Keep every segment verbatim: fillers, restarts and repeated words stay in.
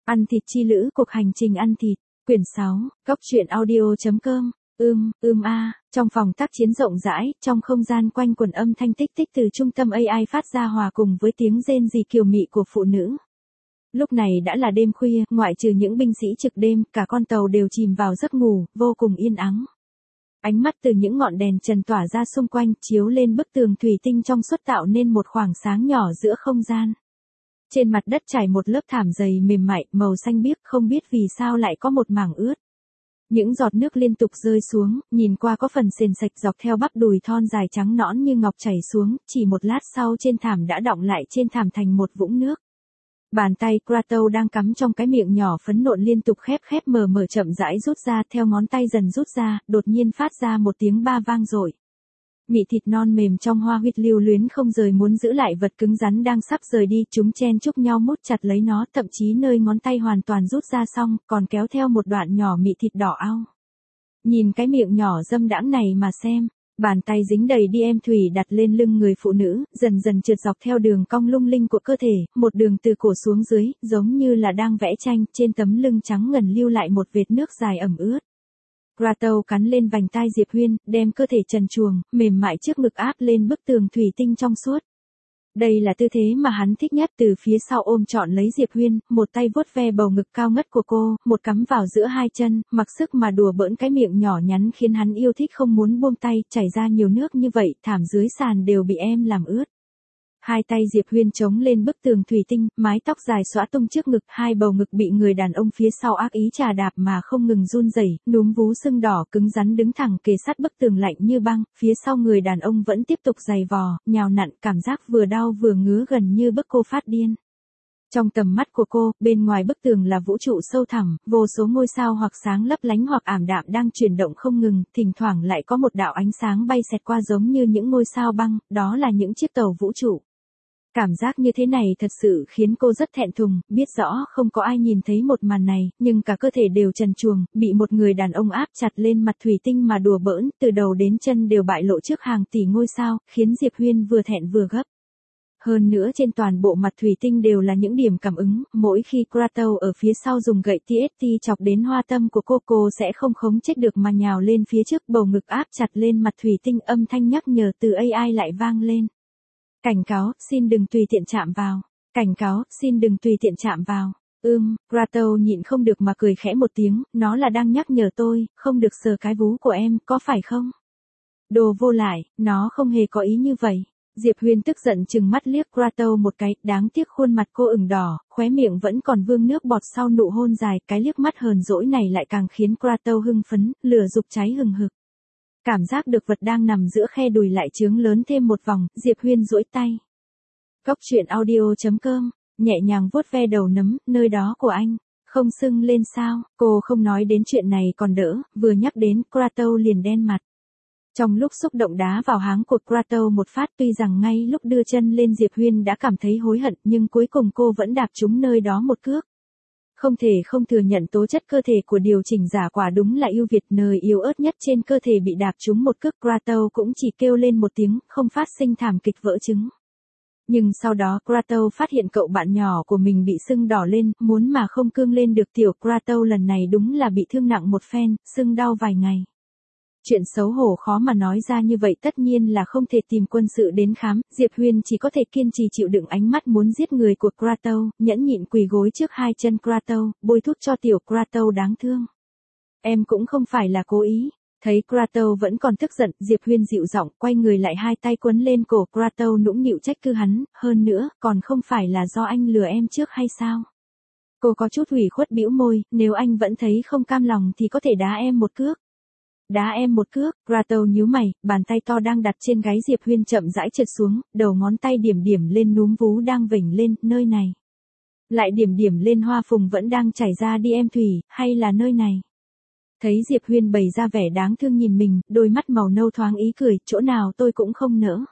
Ăn thịt chi lữ, cuộc hành trình ăn thịt, quyển sáu, góc truyện audio.com, ưm, ưm a, trong phòng tác chiến rộng rãi, trong không gian quanh quẩn âm thanh tích tích từ trung tâm a i phát ra hòa cùng với tiếng rên rỉ kiều mị của phụ nữ. Lúc này đã là đêm khuya, ngoại trừ những binh sĩ trực đêm, cả con tàu đều chìm vào giấc ngủ, vô cùng yên ắng. Ánh mắt từ những ngọn đèn trần tỏa ra xung quanh, chiếu lên bức tường thủy tinh trong suốt tạo nên một khoảng sáng nhỏ giữa không gian. Trên mặt đất trải một lớp thảm dày mềm mại, màu xanh biếc, không biết vì sao lại có một mảng ướt. Những giọt nước liên tục rơi xuống, nhìn qua có phần sền sạch dọc theo bắp đùi thon dài trắng nõn như ngọc chảy xuống, chỉ một lát sau trên thảm đã đọng lại trên thảm thành một vũng nước. Bàn tay Kratos đang cắm trong cái miệng nhỏ phấn nộn liên tục khép khép mở mở chậm rãi rút ra, theo ngón tay dần rút ra, đột nhiên phát ra một tiếng ba vang dội. Mị thịt non mềm trong hoa huyết lưu luyến không rời muốn giữ lại vật cứng rắn đang sắp rời đi, chúng chen chúc nhau mút chặt lấy nó, thậm chí nơi ngón tay hoàn toàn rút ra xong, còn kéo theo một đoạn nhỏ mị thịt đỏ ao. Nhìn cái miệng nhỏ dâm đãng này mà xem, bàn tay dính đầy đi em thủy đặt lên lưng người phụ nữ, dần dần trượt dọc theo đường cong lung linh của cơ thể, một đường từ cổ xuống dưới, giống như là đang vẽ tranh, trên tấm lưng trắng ngần lưu lại một vệt nước dài ẩm ướt. Kratos cắn lên vành tai Diệp Huyên, đem cơ thể trần truồng, mềm mại trước ngực áp lên bức tường thủy tinh trong suốt. Đây là tư thế mà hắn thích nhất, từ phía sau ôm trọn lấy Diệp Huyên, một tay vuốt ve bầu ngực cao ngất của cô, một cắm vào giữa hai chân, mặc sức mà đùa bỡn cái miệng nhỏ nhắn khiến hắn yêu thích không muốn buông tay, chảy ra nhiều nước như vậy, thảm dưới sàn đều bị em làm ướt. Hai tay Diệp Huyên chống lên bức tường thủy tinh, mái tóc dài xõa tung trước ngực, hai bầu ngực bị người đàn ông phía sau ác ý trà đạp mà không ngừng run rẩy, núm vú sưng đỏ cứng rắn đứng thẳng kề sát bức tường lạnh như băng, phía sau người đàn ông vẫn tiếp tục giày vò, nhào nặn, cảm giác vừa đau vừa ngứa gần như bức cô phát điên. Trong tầm mắt của cô, bên ngoài bức tường là vũ trụ sâu thẳm, vô số ngôi sao hoặc sáng lấp lánh hoặc ảm đạm đang chuyển động không ngừng, thỉnh thoảng lại có một đạo ánh sáng bay xẹt qua giống như những ngôi sao băng, đó là những chiếc tàu vũ trụ. Cảm giác như thế này thật sự khiến cô rất thẹn thùng, biết rõ không có ai nhìn thấy một màn này, nhưng cả cơ thể đều trần truồng, bị một người đàn ông áp chặt lên mặt thủy tinh mà đùa bỡn, từ đầu đến chân đều bại lộ trước hàng tỷ ngôi sao, khiến Diệp Huyên vừa thẹn vừa gấp. Hơn nữa trên toàn bộ mặt thủy tinh đều là những điểm cảm ứng, mỗi khi Kratos ở phía sau dùng gậy tê ét tê chọc đến hoa tâm của cô, cô sẽ không khống chế được mà nhào lên phía trước, bầu ngực áp chặt lên mặt thủy tinh, âm thanh nhắc nhở từ a i lại vang lên. Cảnh cáo, xin đừng tùy tiện chạm vào. Cảnh cáo, xin đừng tùy tiện chạm vào. Ưm, Kratos nhịn không được mà cười khẽ một tiếng, nó là đang nhắc nhở tôi, không được sờ cái vú của em, có phải không? Đồ vô lại, nó không hề có ý như vậy. Diệp Huyên tức giận chừng mắt liếc Kratos một cái, đáng tiếc khuôn mặt cô ửng đỏ, khóe miệng vẫn còn vương nước bọt sau nụ hôn dài, cái liếc mắt hờn dỗi này lại càng khiến Kratos hưng phấn, lửa dục cháy hừng hực. Cảm giác được vật đang nằm giữa khe đùi lại trướng lớn thêm một vòng, Diệp Huyên duỗi tay. Góc truyện audio.com, nhẹ nhàng vuốt ve đầu nấm, nơi đó của anh, không sưng lên sao, cô không nói đến chuyện này còn đỡ, vừa nhắc đến, Kratos liền đen mặt. Trong lúc xúc động đá vào háng của Kratos một phát, tuy rằng ngay lúc đưa chân lên Diệp Huyên đã cảm thấy hối hận, nhưng cuối cùng cô vẫn đạp trúng nơi đó một cước. Không thể không thừa nhận tố chất cơ thể của điều chỉnh giả quả đúng là ưu việt, nơi yếu ớt nhất trên cơ thể bị đạp trúng một cước, Kratos cũng chỉ kêu lên một tiếng, không phát sinh thảm kịch vỡ trứng. Nhưng sau đó Kratos phát hiện cậu bạn nhỏ của mình bị sưng đỏ lên, muốn mà không cương lên được, tiểu Kratos lần này đúng là bị thương nặng một phen, sưng đau vài ngày. Chuyện xấu hổ khó mà nói ra như vậy, tất nhiên là không thể tìm quân sự đến khám, Diệp Huyên chỉ có thể kiên trì chịu đựng ánh mắt muốn giết người của Kratos, nhẫn nhịn quỳ gối trước hai chân Kratos, bôi thuốc cho tiểu Kratos đáng thương. Em cũng không phải là cố ý. Thấy Kratos vẫn còn tức giận, Diệp Huyên dịu giọng, quay người lại hai tay quấn lên cổ Kratos nũng nịu trách cứ hắn, hơn nữa, còn không phải là do anh lừa em trước hay sao? Cô có chút ủy khuất bĩu môi, nếu anh vẫn thấy không cam lòng thì có thể đá em một cước. Đá em một cước, Kratos nhíu mày, bàn tay to đang đặt trên gáy Diệp Huyên chậm rãi trượt xuống, đầu ngón tay điểm điểm lên núm vú đang vểnh lên, nơi này. Lại điểm điểm lên hoa phùng vẫn đang chảy ra đi em thủy, hay là nơi này. Thấy Diệp Huyên bày ra vẻ đáng thương nhìn mình, đôi mắt màu nâu thoáng ý cười, chỗ nào tôi cũng không nỡ.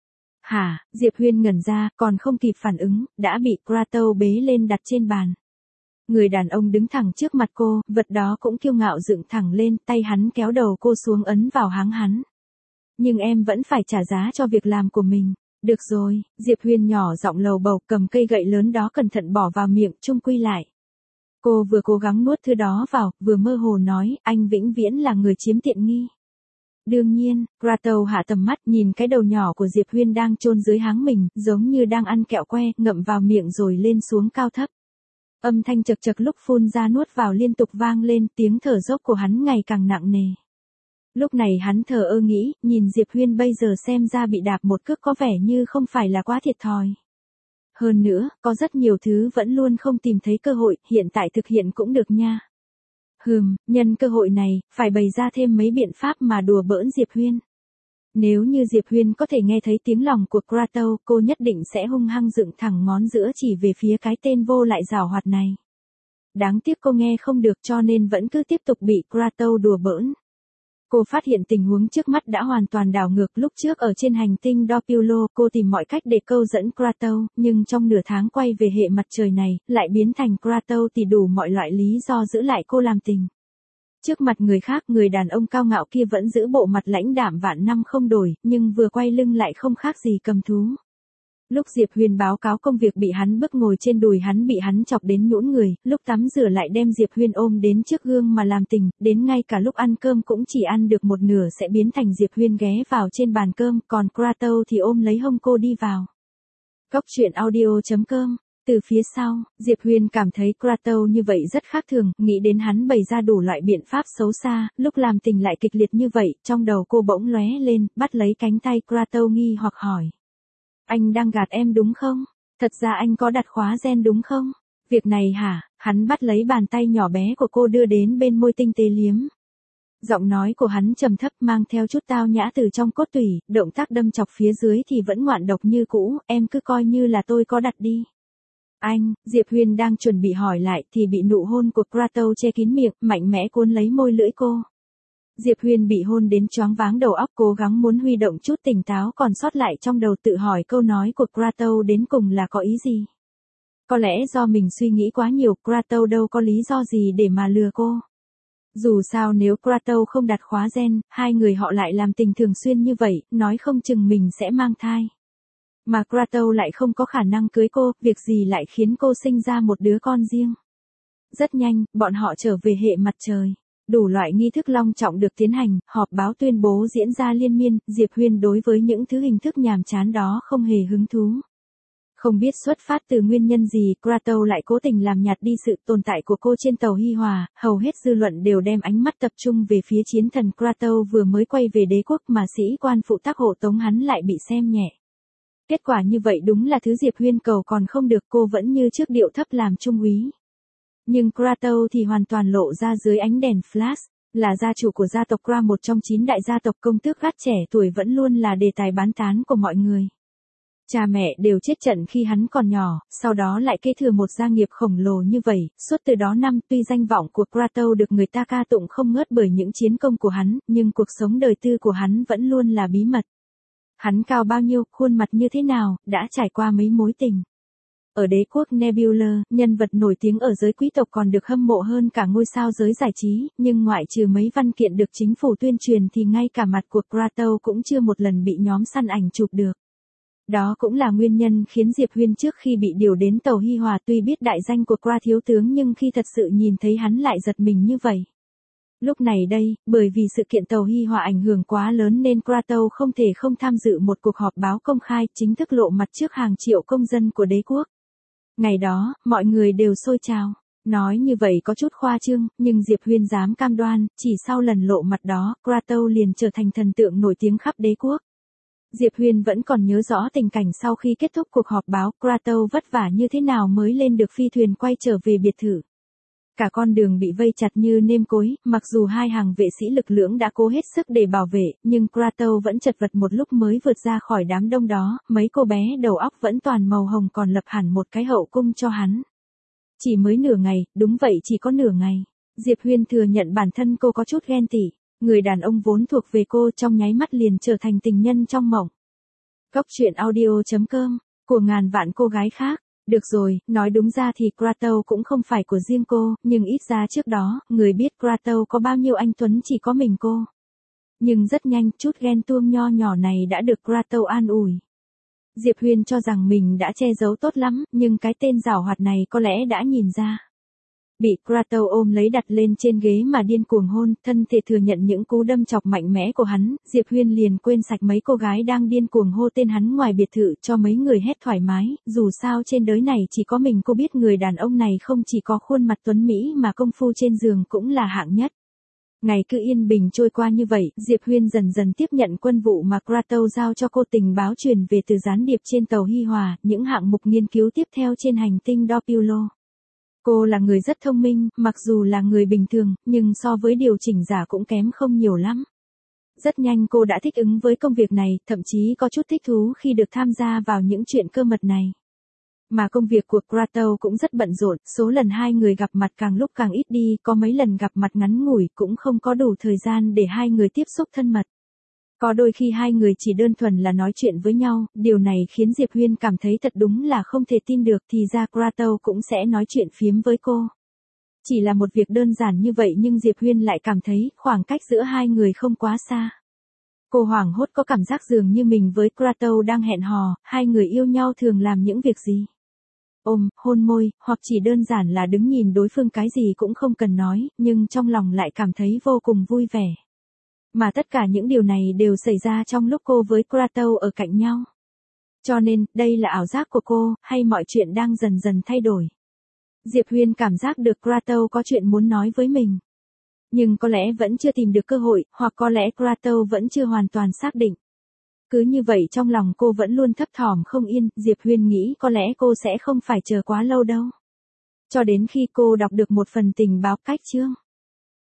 Hả, Diệp Huyên ngẩn ra, còn không kịp phản ứng, đã bị Kratos bế lên đặt trên bàn. Người đàn ông đứng thẳng trước mặt cô, vật đó cũng kiêu ngạo dựng thẳng lên, tay hắn kéo đầu cô xuống ấn vào háng hắn. Nhưng em vẫn phải trả giá cho việc làm của mình. Được rồi, Diệp Huyên nhỏ giọng lầu bầu, cầm cây gậy lớn đó cẩn thận bỏ vào miệng, chung quy lại. Cô vừa cố gắng nuốt thứ đó vào, vừa mơ hồ nói, anh vĩnh viễn là người chiếm tiện nghi. Đương nhiên, Kratos hạ tầm mắt nhìn cái đầu nhỏ của Diệp Huyên đang chôn dưới háng mình, giống như đang ăn kẹo que, ngậm vào miệng rồi lên xuống cao thấp. Âm thanh chật chật lúc phun ra nuốt vào liên tục vang lên, tiếng thở dốc của hắn ngày càng nặng nề. Lúc này hắn thờ ơ nghĩ, nhìn Diệp Huyên bây giờ xem ra bị đạp một cước có vẻ như không phải là quá thiệt thòi. Hơn nữa, có rất nhiều thứ vẫn luôn không tìm thấy cơ hội, hiện tại thực hiện cũng được nha. Hừm, nhân cơ hội này, phải bày ra thêm mấy biện pháp mà đùa bỡn Diệp Huyên. Nếu như Diệp Huyên có thể nghe thấy tiếng lòng của Kratos, cô nhất định sẽ hung hăng dựng thẳng ngón giữa chỉ về phía cái tên vô lại giảo hoạt này. Đáng tiếc cô nghe không được cho nên vẫn cứ tiếp tục bị Kratos đùa bỡn. Cô phát hiện tình huống trước mắt đã hoàn toàn đảo ngược. Lúc trước ở trên hành tinh Doppler, cô tìm mọi cách để câu dẫn Kratos, nhưng trong nửa tháng quay về hệ mặt trời này, lại biến thành Kratos thì đủ mọi loại lý do giữ lại cô làm tình. Trước mặt người khác, người đàn ông cao ngạo kia vẫn giữ bộ mặt lãnh đạm vạn năm không đổi, nhưng vừa quay lưng lại không khác gì cầm thú. Lúc Diệp Huyên báo cáo công việc bị hắn bức ngồi trên đùi hắn bị hắn chọc đến nhũn người, lúc tắm rửa lại đem Diệp Huyên ôm đến trước gương mà làm tình, đến ngay cả lúc ăn cơm cũng chỉ ăn được một nửa sẽ biến thành Diệp Huyên ghé vào trên bàn cơm, còn Kratos thì ôm lấy hông cô đi vào. Cốc truyện audio chấm com. Từ phía sau, Diệp Huyên cảm thấy Kratos như vậy rất khác thường, nghĩ đến hắn bày ra đủ loại biện pháp xấu xa, lúc làm tình lại kịch liệt như vậy, trong đầu cô bỗng lóe lên, bắt lấy cánh tay Kratos nghi hoặc hỏi. Anh đang gạt em đúng không? Thật ra anh có đặt khóa gen đúng không? Việc này hả? Hắn bắt lấy bàn tay nhỏ bé của cô đưa đến bên môi tinh tế liếm. Giọng nói của hắn trầm thấp mang theo chút tao nhã từ trong cốt tủy, động tác đâm chọc phía dưới thì vẫn ngoạn độc như cũ, em cứ coi như là tôi có đặt đi. Anh, Diệp Huyên đang chuẩn bị hỏi lại thì bị nụ hôn của Kratos che kín miệng, mạnh mẽ cuốn lấy môi lưỡi cô. Diệp Huyên bị hôn đến choáng váng đầu óc, cố gắng muốn huy động chút tỉnh táo còn sót lại trong đầu, tự hỏi câu nói của Kratos đến cùng là có ý gì. Có lẽ do mình suy nghĩ quá nhiều, Kratos đâu có lý do gì để mà lừa cô. Dù sao nếu Kratos không đặt khóa gen, hai người họ lại làm tình thường xuyên như vậy, nói không chừng mình sẽ mang thai. Mà Kratos lại không có khả năng cưới cô, việc gì lại khiến cô sinh ra một đứa con riêng. Rất nhanh, bọn họ trở về hệ mặt trời. Đủ loại nghi thức long trọng được tiến hành, họp báo tuyên bố diễn ra liên miên, Diệp Huyên đối với những thứ hình thức nhàm chán đó không hề hứng thú. Không biết xuất phát từ nguyên nhân gì, Kratos lại cố tình làm nhạt đi sự tồn tại của cô trên tàu Hi Hòa, hầu hết dư luận đều đem ánh mắt tập trung về phía chiến thần Kratos vừa mới quay về đế quốc mà sĩ quan phụ tác hộ tống hắn lại bị xem nhẹ. Kết quả như vậy đúng là thứ Diệp Huyên cầu còn không được, cô vẫn như trước điệu thấp làm trung úy. Nhưng Kratos thì hoàn toàn lộ ra dưới ánh đèn flash, là gia chủ của gia tộc Kra, một trong chín đại gia tộc công tước gắt trẻ tuổi vẫn luôn là đề tài bán tán của mọi người. Cha mẹ đều chết trận khi hắn còn nhỏ, sau đó lại kế thừa một gia nghiệp khổng lồ như vậy, suốt từ đó năm tuy danh vọng của Kratos được người ta ca tụng không ngớt bởi những chiến công của hắn, nhưng cuộc sống đời tư của hắn vẫn luôn là bí mật. Hắn cao bao nhiêu, khuôn mặt như thế nào, đã trải qua mấy mối tình. Ở đế quốc Nebula, nhân vật nổi tiếng ở giới quý tộc còn được hâm mộ hơn cả ngôi sao giới giải trí, nhưng ngoại trừ mấy văn kiện được chính phủ tuyên truyền thì ngay cả mặt của Kratos cũng chưa một lần bị nhóm săn ảnh chụp được. Đó cũng là nguyên nhân khiến Diệp Huyên trước khi bị điều đến tàu Hi Hòa tuy biết đại danh của Kra thiếu tướng nhưng khi thật sự nhìn thấy hắn lại giật mình như vậy. Lúc này đây, bởi vì sự kiện tàu Hi Hòa ảnh hưởng quá lớn nên Kratos không thể không tham dự một cuộc họp báo công khai, chính thức lộ mặt trước hàng triệu công dân của đế quốc. Ngày đó, mọi người đều xôi trào. Nói như vậy có chút khoa trương, nhưng Diệp Huyên dám cam đoan, chỉ sau lần lộ mặt đó, Kratos liền trở thành thần tượng nổi tiếng khắp đế quốc. Diệp Huyên vẫn còn nhớ rõ tình cảnh sau khi kết thúc cuộc họp báo, Kratos vất vả như thế nào mới lên được phi thuyền quay trở về biệt thự. Cả con đường bị vây chặt như nêm cối, mặc dù hai hàng vệ sĩ lực lưỡng đã cố hết sức để bảo vệ, nhưng Kratos vẫn chật vật một lúc mới vượt ra khỏi đám đông đó, mấy cô bé đầu óc vẫn toàn màu hồng còn lập hẳn một cái hậu cung cho hắn. Chỉ mới nửa ngày, đúng vậy chỉ có nửa ngày. Diệp Huyên thừa nhận bản thân cô có chút ghen tị, người đàn ông vốn thuộc về cô trong nháy mắt liền trở thành tình nhân trong mộng. Cốc truyện audio chấm com, của ngàn vạn cô gái khác. Được rồi, nói đúng ra thì Kratos cũng không phải của riêng cô, nhưng ít ra trước đó, người biết Kratos có bao nhiêu anh tuấn chỉ có mình cô. Nhưng rất nhanh, chút ghen tuông nho nhỏ này đã được Kratos an ủi. Diệp Huyên cho rằng mình đã che giấu tốt lắm, nhưng cái tên giảo hoạt này có lẽ đã nhìn ra. Bị Kratos ôm lấy đặt lên trên ghế mà điên cuồng hôn, thân thể thừa nhận những cú đâm chọc mạnh mẽ của hắn, Diệp Huyên liền quên sạch mấy cô gái đang điên cuồng hô tên hắn ngoài biệt thự cho mấy người hét thoải mái, dù sao trên đời này chỉ có mình cô biết người đàn ông này không chỉ có khuôn mặt tuấn Mỹ mà công phu trên giường cũng là hạng nhất. Ngày cứ yên bình trôi qua như vậy, Diệp Huyên dần dần tiếp nhận quân vụ mà Kratos giao cho cô, tình báo truyền về từ gián điệp trên tàu Hi Hòa, những hạng mục nghiên cứu tiếp theo trên hành tinh Doppler. Cô là người rất thông minh, mặc dù là người bình thường, nhưng so với điều chỉnh giả cũng kém không nhiều lắm. Rất nhanh cô đã thích ứng với công việc này, thậm chí có chút thích thú khi được tham gia vào những chuyện cơ mật này. Mà công việc của Kratos cũng rất bận rộn, số lần hai người gặp mặt càng lúc càng ít đi, có mấy lần gặp mặt ngắn ngủi cũng không có đủ thời gian để hai người tiếp xúc thân mật. Có đôi khi hai người chỉ đơn thuần là nói chuyện với nhau, điều này khiến Diệp Huyên cảm thấy thật đúng là không thể tin được, thì ra Kratos cũng sẽ nói chuyện phiếm với cô. Chỉ là một việc đơn giản như vậy nhưng Diệp Huyên lại cảm thấy khoảng cách giữa hai người không quá xa. Cô hoảng hốt có cảm giác dường như mình với Kratos đang hẹn hò, hai người yêu nhau thường làm những việc gì? Ôm, hôn môi, hoặc chỉ đơn giản là đứng nhìn đối phương, cái gì cũng không cần nói, nhưng trong lòng lại cảm thấy vô cùng vui vẻ. Mà tất cả những điều này đều xảy ra trong lúc cô với Kratos ở cạnh nhau. Cho nên, đây là ảo giác của cô, hay mọi chuyện đang dần dần thay đổi. Diệp Huyên cảm giác được Kratos có chuyện muốn nói với mình. Nhưng có lẽ vẫn chưa tìm được cơ hội, hoặc có lẽ Kratos vẫn chưa hoàn toàn xác định. Cứ như vậy trong lòng cô vẫn luôn thấp thỏm không yên, Diệp Huyên nghĩ có lẽ cô sẽ không phải chờ quá lâu đâu. Cho đến khi cô đọc được một phần tình báo cách chương.